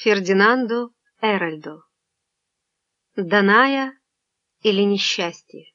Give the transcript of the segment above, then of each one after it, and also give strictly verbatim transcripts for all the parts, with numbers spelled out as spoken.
Фердинанду Эральду. Даная или несчастье.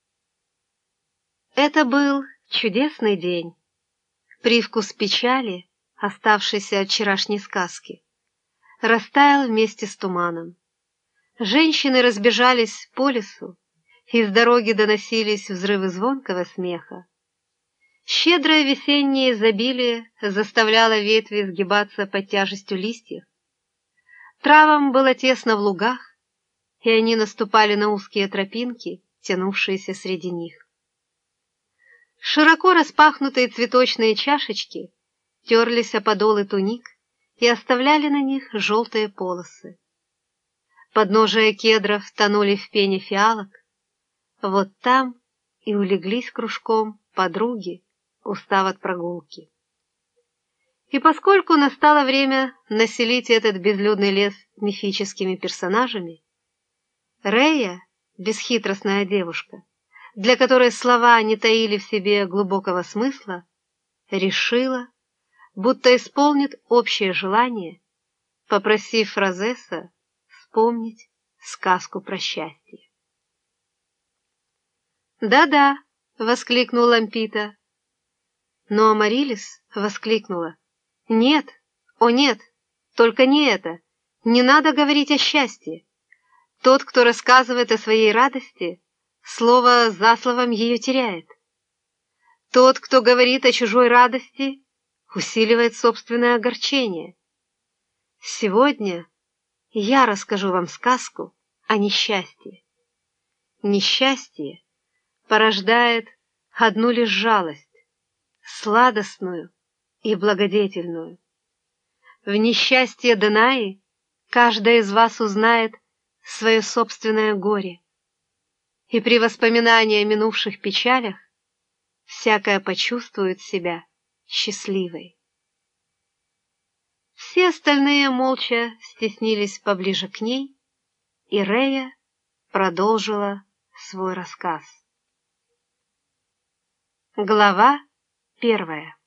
Это был чудесный день. Привкус печали, оставшийся от вчерашней сказки, растаял вместе с туманом. Женщины разбежались по лесу, и с дороги доносились взрывы звонкого смеха. Щедрое весеннее изобилие заставляло ветви сгибаться под тяжестью листьев. Травам было тесно в лугах, и они наступали на узкие тропинки, тянувшиеся среди них. Широко распахнутые цветочные чашечки терлись о подолы туник и оставляли на них желтые полосы. Подножия кедров тонули в пене фиалок. Вот там и улеглись кружком подруги, устав от прогулки. И поскольку настало время населить этот безлюдный лес мифическими персонажами, Рея, бесхитростная девушка, для которой слова не таили в себе глубокого смысла, решила, будто исполнит общее желание, попросив Розеса вспомнить сказку про счастье. «Да-да», — воскликнул Лампита. Но Амарилис воскликнула: «Нет, о нет, только не это, не надо говорить о счастье. Тот, кто рассказывает о своей радости, слово за словом ее теряет. Тот, кто говорит о чужой радости, усиливает собственное огорчение. Сегодня я расскажу вам сказку о несчастье. Несчастье порождает одну лишь жалость, сладостную и благодетельную. В несчастье Данаи каждая из вас узнает свое собственное горе, и при воспоминании о минувших печалях всякая почувствует себя счастливой». Все остальные молча стеснились поближе к ней, и Рея продолжила свой рассказ. Глава первая.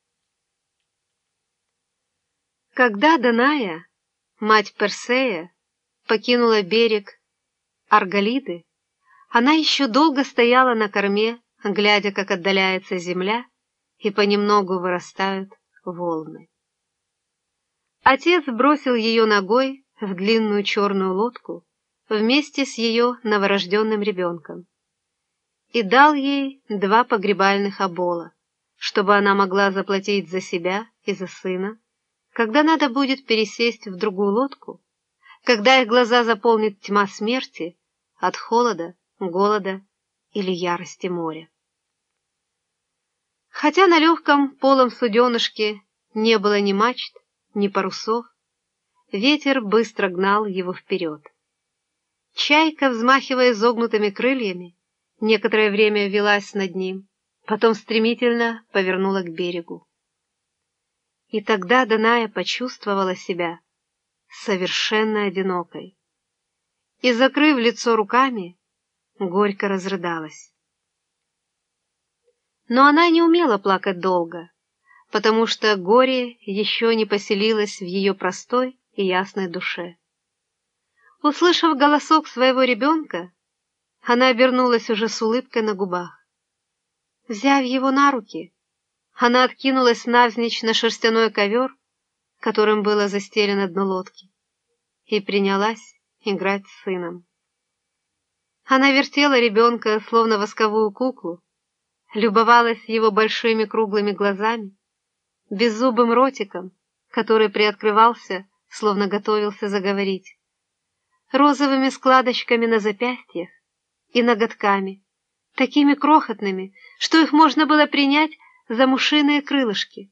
Когда Даная, мать Персея, покинула берег Арголиды, она еще долго стояла на корме, глядя, как отдаляется земля и понемногу вырастают волны. Отец бросил ее ногой в длинную черную лодку вместе с ее новорожденным ребенком и дал ей два погребальных обола, чтобы она могла заплатить за себя и за сына, когда надо будет пересесть в другую лодку, когда их глаза заполнит тьма смерти от холода, голода или ярости моря. Хотя на легком полом суденышке не было ни мачт, ни парусов, ветер быстро гнал его вперед. Чайка, взмахивая изогнутыми крыльями, некоторое время велась над ним, потом стремительно повернула к берегу. И тогда Даная почувствовала себя совершенно одинокой и, закрыв лицо руками, горько разрыдалась. Но она не умела плакать долго, потому что горе еще не поселилось в ее простой и ясной душе. Услышав голосок своего ребенка, она обернулась уже с улыбкой на губах. Взяв его на руки, она откинулась навзничь на шерстяной ковер, которым было застелено дно лодки, и принялась играть с сыном. Она вертела ребенка, словно восковую куклу, любовалась его большими круглыми глазами, беззубым ротиком, который приоткрывался, словно готовился заговорить, розовыми складочками на запястьях и ноготками, такими крохотными, что их можно было принять за мушиные крылышки.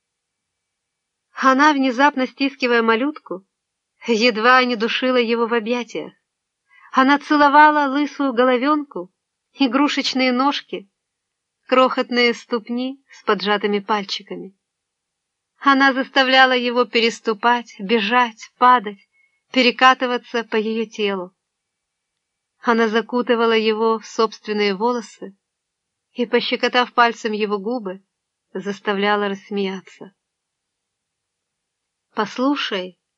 Она, внезапно стискивая малютку, едва не душила его в объятиях. Она целовала лысую головенку, игрушечные ножки, крохотные ступни с поджатыми пальчиками. Она заставляла его переступать, бежать, падать, перекатываться по ее телу. Она закутывала его в собственные волосы и, пощекотав пальцем его губы, заставляла рассмеяться. «Послушай,